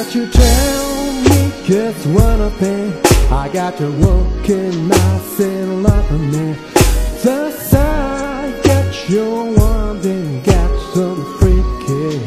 Won't you tell me just one thing? I got you working nice and loving me. The side get you one thing, got some freaky.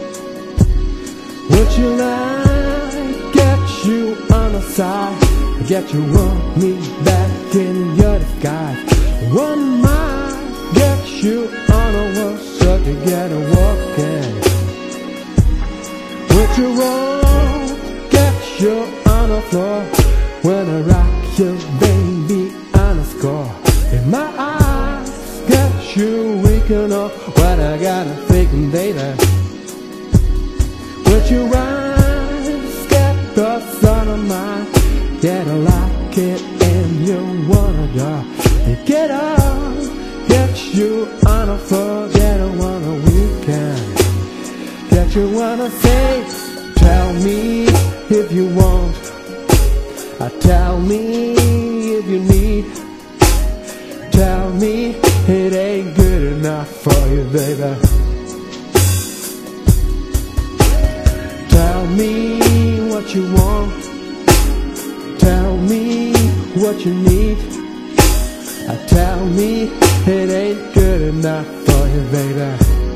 Would you like get you on the side? Get you want me back in your disguise. One might get you on a world so to get a walking. Would you want get you on the floor when I rock you, baby, on a score? In my eyes, get you waking up when I got a thinking later. Would you rise, get the sun of mine? Get a like it and you wanna draw. Get up, get you on a floor, get on a weekend. Get you wanna say, tell me if you want. Tell me if you need. Tell me it ain't good enough for you, baby. Tell me what you want. Tell me what you need. Tell me it ain't good enough for you, baby.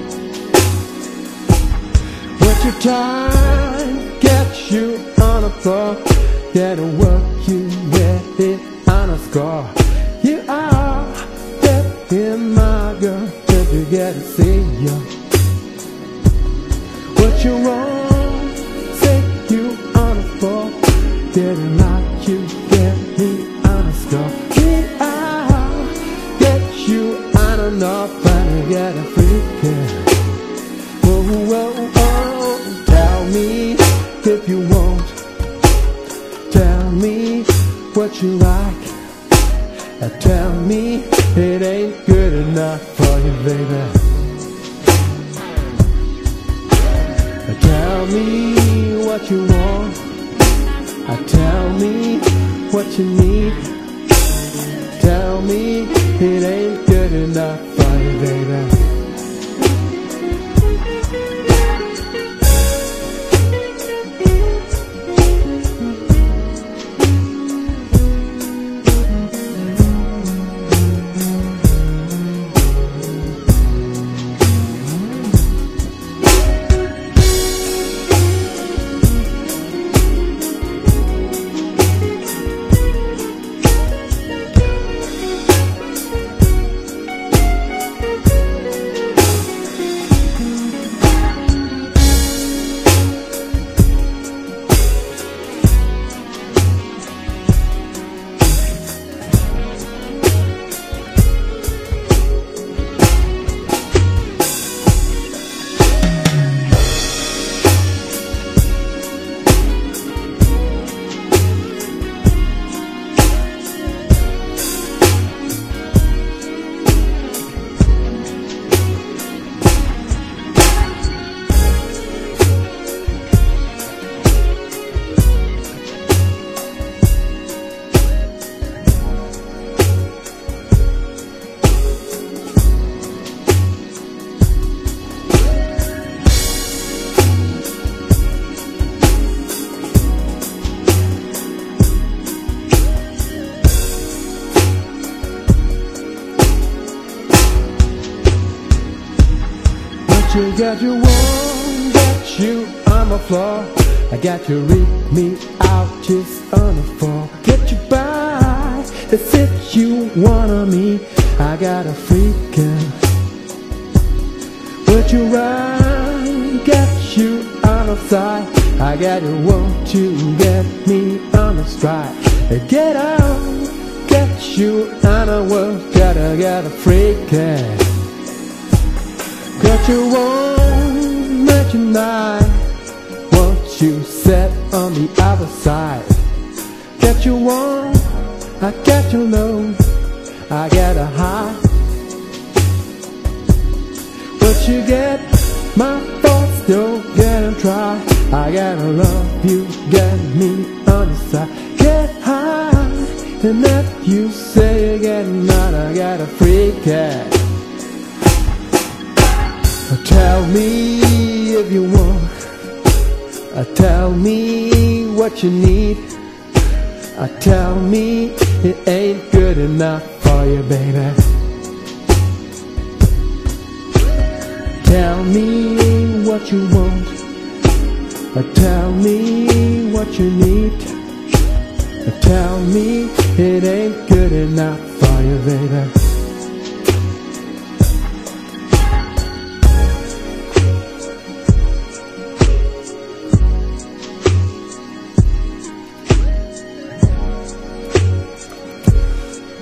What's your time? Get you on the floor. Get to work you, get it on a score. You are getting my girl till you get to see you. What you want? Take you on the floor. Getting like you, get me on a score. Get you on enough and get a freaking. Whoa, whoa, whoa. Tell me if you want. Tell me what you like. Tell me it ain't good enough for you, baby. Tell me what you want. Tell me what you need. Tell me it ain't good enough for you, baby. You got you one, get you on the floor. I got you read me out just on the floor. Get you by, that's if you wanna me. I got a freaking. Would you ride, get you on the side. I got you, won't you get me on the stride. Get out, get you on the world. Gotta get a freaking. Got you one night tonight. Won't you sit on the other side? Got you one, I got you low. I got a high. But you get my thoughts, still get and try. I gotta love you, get me on your side. Get high, and if you say again, not I got a freak out. Tell me if you want. Tell me what you need. Tell me it ain't good enough for you, baby. Tell me what you want. Tell me what you need. Tell me it ain't good enough for you, baby.